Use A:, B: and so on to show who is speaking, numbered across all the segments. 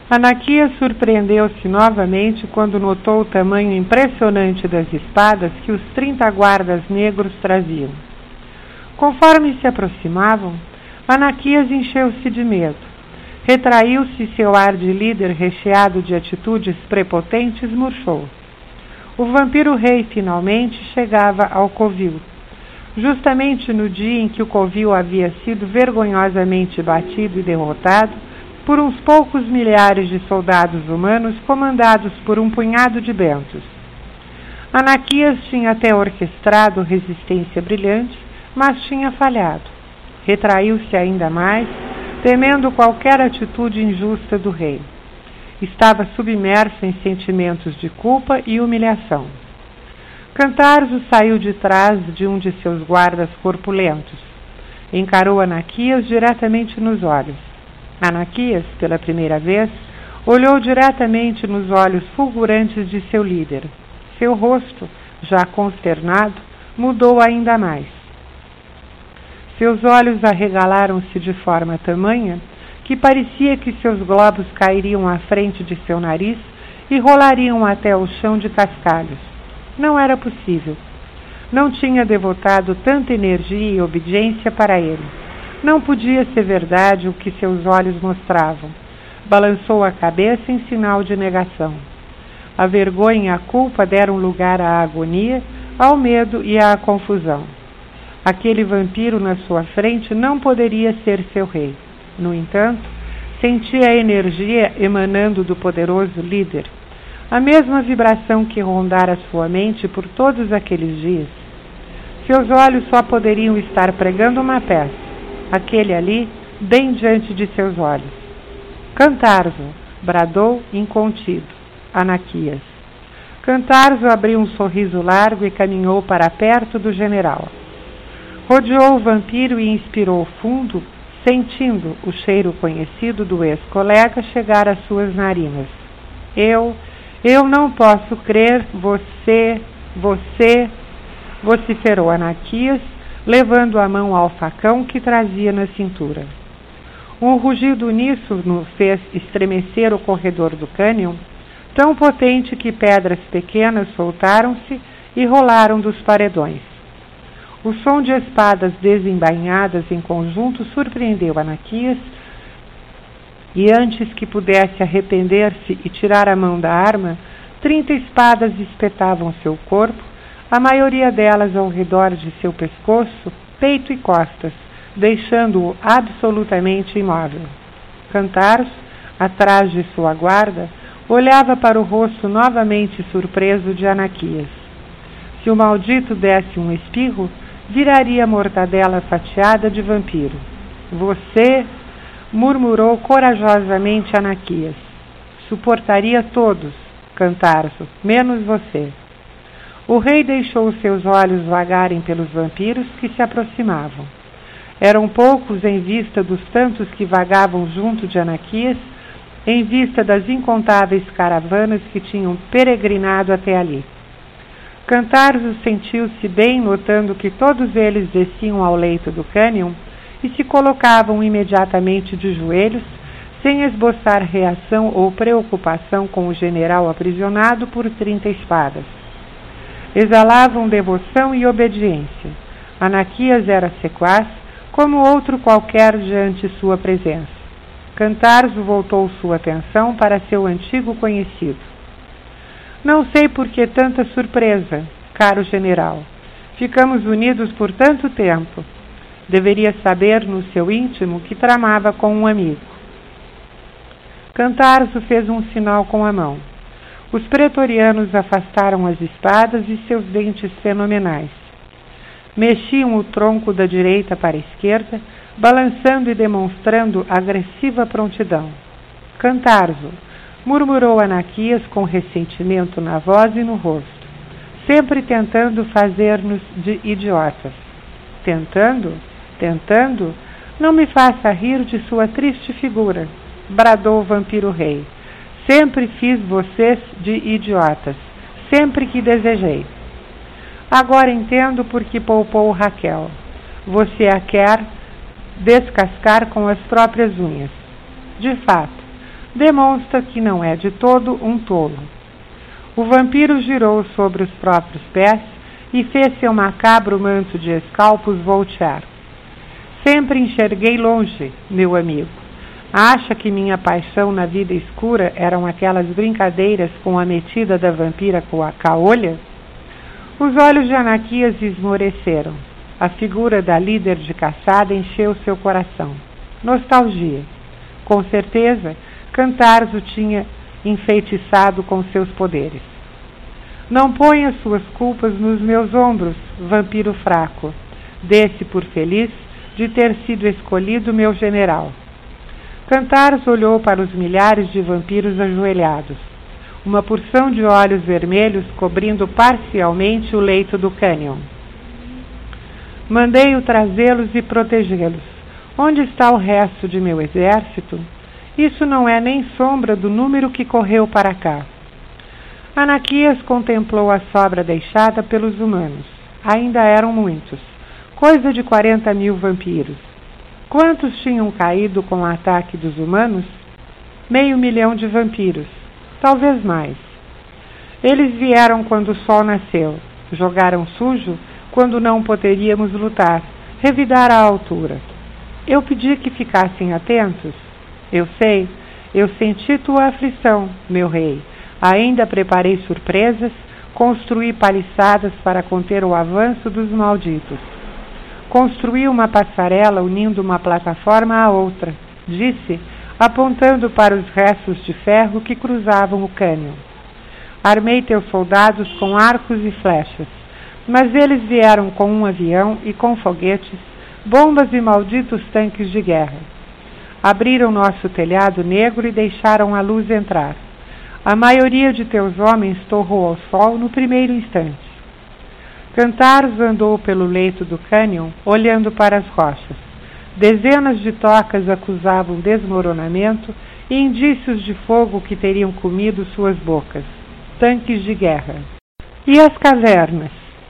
A: Anaquias surpreendeu-se novamente quando notou o tamanho impressionante das espadas que os 30 guardas negros traziam. Conforme se aproximavam, Anaquias encheu-se de medo. Retraiu-se e seu ar de líder recheado de atitudes prepotentes murchou. O vampiro-rei finalmente chegava ao covil. Justamente no dia em que o covil havia sido vergonhosamente batido e derrotado por uns poucos milhares de soldados humanos comandados por um punhado de bentos. Anaquias tinha até orquestrado resistência brilhante, mas tinha falhado. Retraiu-se ainda mais, temendo qualquer atitude injusta do rei. Estava submerso em sentimentos de culpa e humilhação. Cantarzo saiu de trás de um de seus guardas corpulentos. Encarou Anaquias diretamente nos olhos. Anaquias, pela primeira vez, olhou diretamente nos olhos fulgurantes de seu líder. Seu rosto, já consternado, mudou ainda mais. Seus olhos arregalaram-se de forma tamanha que parecia que seus globos cairiam à frente de seu nariz e rolariam até o chão de cascalhos. Não era possível. Não tinha devotado tanta energia e obediência para ele. Não podia ser verdade o que seus olhos mostravam. Balançou a cabeça em sinal de negação. A vergonha e a culpa deram lugar à agonia, ao medo e à confusão. Aquele vampiro na sua frente não poderia ser seu rei. No entanto, sentia a energia emanando do poderoso líder, a mesma vibração que rondara sua mente por todos aqueles dias. Seus olhos só poderiam estar pregando uma peça, aquele ali, bem diante de seus olhos. Cantarzo, bradou incontido, Anaquias. Cantarzo abriu um sorriso largo e caminhou para perto do general. Rodeou o vampiro e inspirou fundo, sentindo o cheiro conhecido do ex-colega chegar às suas narinas. Eu não posso crer, você, vociferou Anaquias, levando a mão ao facão que trazia na cintura. Um rugido uníssono fez estremecer o corredor do cânion, tão potente que pedras pequenas soltaram-se e rolaram dos paredões. O som de espadas desembainhadas em conjunto surpreendeu Anaquias, e antes que pudesse arrepender-se e tirar a mão da arma, 30 espadas espetavam seu corpo, a maioria delas ao redor de seu pescoço, peito e costas, deixando-o absolutamente imóvel. Cantarzo, atrás de sua guarda, olhava para o rosto novamente surpreso de Anaquias. Se o maldito desse um espirro, viraria mortadela fatiada de vampiro. Você, murmurou corajosamente Anaquias. Suportaria todos, Cantarzo, menos você. O rei deixou seus olhos vagarem pelos vampiros que se aproximavam. Eram poucos em vista dos tantos que vagavam junto de Anaquias, em vista das incontáveis caravanas que tinham peregrinado até ali. Cantarzo sentiu-se bem notando que todos eles desciam ao leito do cânion e se colocavam imediatamente de joelhos, sem esboçar reação ou preocupação com o general aprisionado por 30 espadas. Exalavam devoção e obediência. Anaquias era sequaz, como outro qualquer diante sua presença. Cantarzo voltou sua atenção para seu antigo conhecido. Não sei por que tanta surpresa, caro general. Ficamos unidos por tanto tempo. Deveria saber no seu íntimo que tramava com um amigo. Cantarzo fez um sinal com a mão. Os pretorianos afastaram as espadas e seus dentes fenomenais. Mexiam o tronco da direita para a esquerda, balançando e demonstrando agressiva prontidão. Cantarzo, murmurou Anaquias com ressentimento na voz e no rosto, sempre tentando fazer-nos de idiotas. Tentando? Não me faça rir de sua triste figura, bradou o vampiro-rei. Sempre fiz vocês de idiotas, sempre que desejei. Agora entendo por que poupou Raquel. Você a quer descascar com as próprias unhas. De fato, demonstra que não é de todo um tolo. O vampiro girou sobre os próprios pés e fez seu macabro manto de escalpos voltear. Sempre enxerguei longe, meu amigo. Acha que minha paixão na vida escura eram aquelas brincadeiras com a metida da vampira com a caolha? Os olhos de Anaquias esmoreceram. A figura da líder de caçada encheu seu coração. Nostalgia. Com certeza, Cantares o tinha enfeitiçado com seus poderes. Não ponha suas culpas nos meus ombros, vampiro fraco. Dê-se por feliz de ter sido escolhido meu general. Cantares olhou para os milhares de vampiros ajoelhados. Uma porção de olhos vermelhos cobrindo parcialmente o leito do cânion. Mandei-o trazê-los e protegê-los. Onde está o resto de meu exército? Isso não é nem sombra do número que correu para cá. Anaquias contemplou a sobra deixada pelos humanos. Ainda eram muitos. Coisa de 40.000 vampiros. Quantos tinham caído com o ataque dos humanos? 500.000 de vampiros. Talvez mais. Eles vieram quando o sol nasceu. Jogaram sujo quando não poderíamos lutar. Revidar a altura. Eu pedi que ficassem atentos. Eu sei, eu senti tua aflição, meu rei. Ainda preparei surpresas, construí paliçadas para conter o avanço dos malditos. Construí uma passarela unindo uma plataforma à outra, disse, apontando para os restos de ferro que cruzavam o cânion. Armei teus soldados com arcos e flechas, mas eles vieram com um avião e com foguetes, bombas e malditos tanques de guerra. Abriram nosso telhado negro e deixaram a luz entrar. A maioria de teus homens torrou ao sol no primeiro instante. Cantares andou pelo leito do cânion, olhando para as rochas. Dezenas de tocas acusavam desmoronamento e indícios de fogo que teriam comido suas bocas. Tanques de guerra. E as cavernas?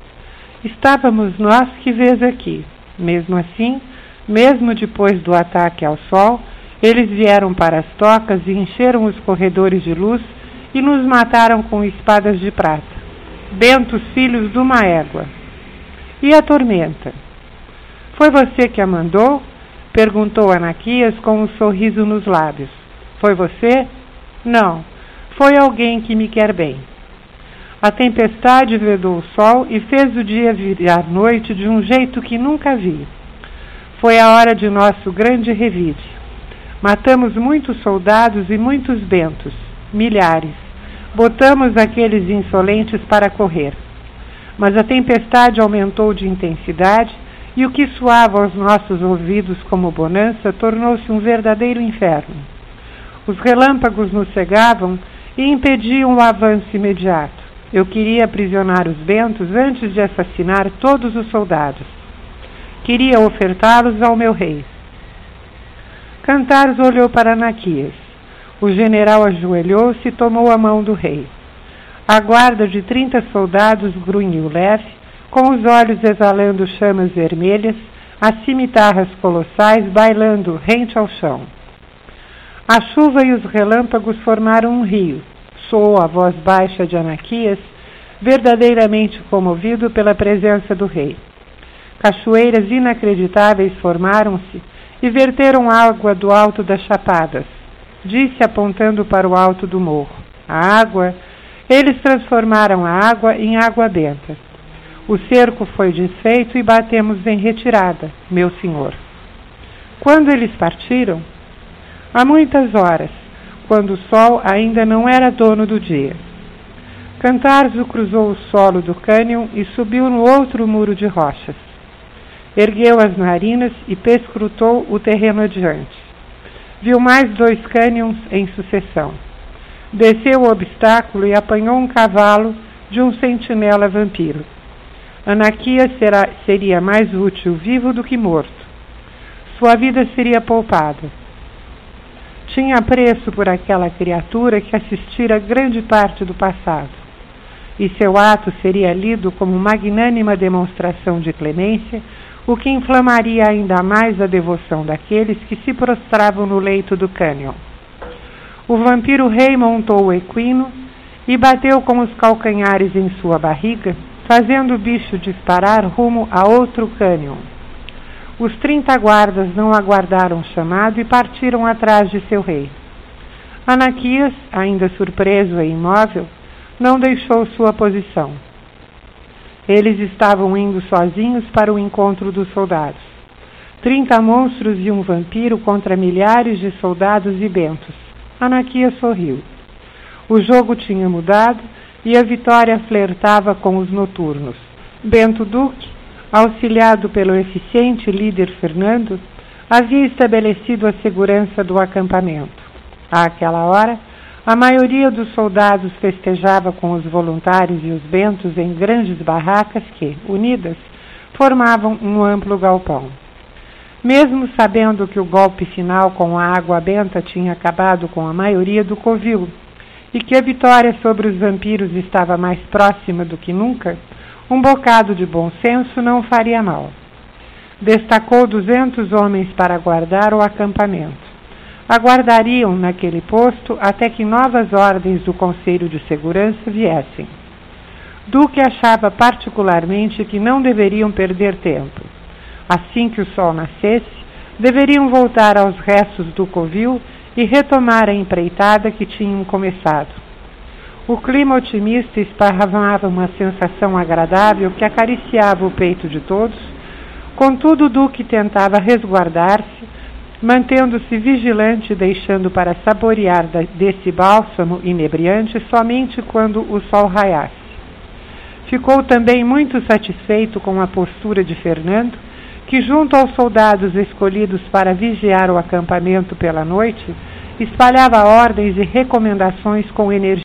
A: Estávamos nós que vês aqui. Mesmo assim, mesmo depois do ataque ao sol, eles vieram para as tocas e encheram os corredores de luz e nos mataram com espadas de prata. Bentos filhos de uma égua. E a tormenta? Foi você que a mandou? Perguntou Anaquias com um sorriso nos lábios. Foi você? Não, foi alguém que me quer bem. A tempestade vedou o sol e fez o dia virar noite de um jeito que nunca vi. Foi a hora de nosso grande revide. Matamos muitos soldados e muitos bentos, milhares. Botamos aqueles insolentes para correr. Mas a tempestade aumentou de intensidade e o que soava aos nossos ouvidos como bonança tornou-se um verdadeiro inferno. Os relâmpagos nos cegavam e impediam o avanço imediato. Eu queria aprisionar os bentos antes de assassinar todos os soldados. Queria ofertá-los ao meu rei. Cantares olhou para Anaquias. O general ajoelhou-se e tomou a mão do rei. A guarda de 30 soldados grunhiu leve, com os olhos exalando chamas vermelhas, as cimitarras colossais bailando rente ao chão. A chuva e os relâmpagos formaram um rio. Soou a voz baixa de Anaquias, verdadeiramente comovido pela presença do rei. Cachoeiras inacreditáveis formaram-se e verteram água do alto das chapadas. Disse apontando para o alto do morro. A água, eles transformaram a água em água benta. O cerco foi desfeito e batemos em retirada, meu senhor. Quando eles partiram? Há muitas horas, quando o sol ainda não era dono do dia. Cantares cruzou o solo do cânion e subiu no outro muro de rochas. Ergueu as narinas e perscrutou o terreno adiante. Viu mais 2 cânions em sucessão. Desceu o obstáculo e apanhou um cavalo de um sentinela vampiro. Anaquias seria mais útil vivo do que morto. Sua vida seria poupada. Tinha apreço por aquela criatura que assistira grande parte do passado. E seu ato seria lido como magnânima demonstração de clemência, o que inflamaria ainda mais a devoção daqueles que se prostravam no leito do cânion. O vampiro rei montou o equino e bateu com os calcanhares em sua barriga, fazendo o bicho disparar rumo a outro cânion. Os 30 guardas não aguardaram o chamado e partiram atrás de seu rei. Anaquias, ainda surpreso e imóvel, não deixou sua posição. Eles estavam indo sozinhos para o encontro dos soldados. 30 monstros e um vampiro contra milhares de soldados e bentos. Anaquias sorriu. O jogo tinha mudado e a vitória flertava com os noturnos. Bento Duque, auxiliado pelo eficiente líder Fernando, havia estabelecido a segurança do acampamento. Àquela hora, a maioria dos soldados festejava com os voluntários e os bentos em grandes barracas que, unidas, formavam um amplo galpão. Mesmo sabendo que o golpe final com a água benta tinha acabado com a maioria do covil e que a vitória sobre os vampiros estava mais próxima do que nunca, um bocado de bom senso não faria mal. Destacou 200 homens para guardar o acampamento. Aguardariam naquele posto até que novas ordens do Conselho de Segurança viessem. Duque achava particularmente que não deveriam perder tempo. Assim que o sol nascesse, deveriam voltar aos restos do covil e retomar a empreitada que tinham começado. O clima otimista esparramava uma sensação agradável que acariciava o peito de todos, contudo o Duque tentava resguardar-se, mantendo-se vigilante e deixando para saborear desse bálsamo inebriante somente quando o sol raiasse. Ficou também muito satisfeito com a postura de Fernando, que junto aos soldados escolhidos para vigiar o acampamento pela noite, espalhava ordens e recomendações com energia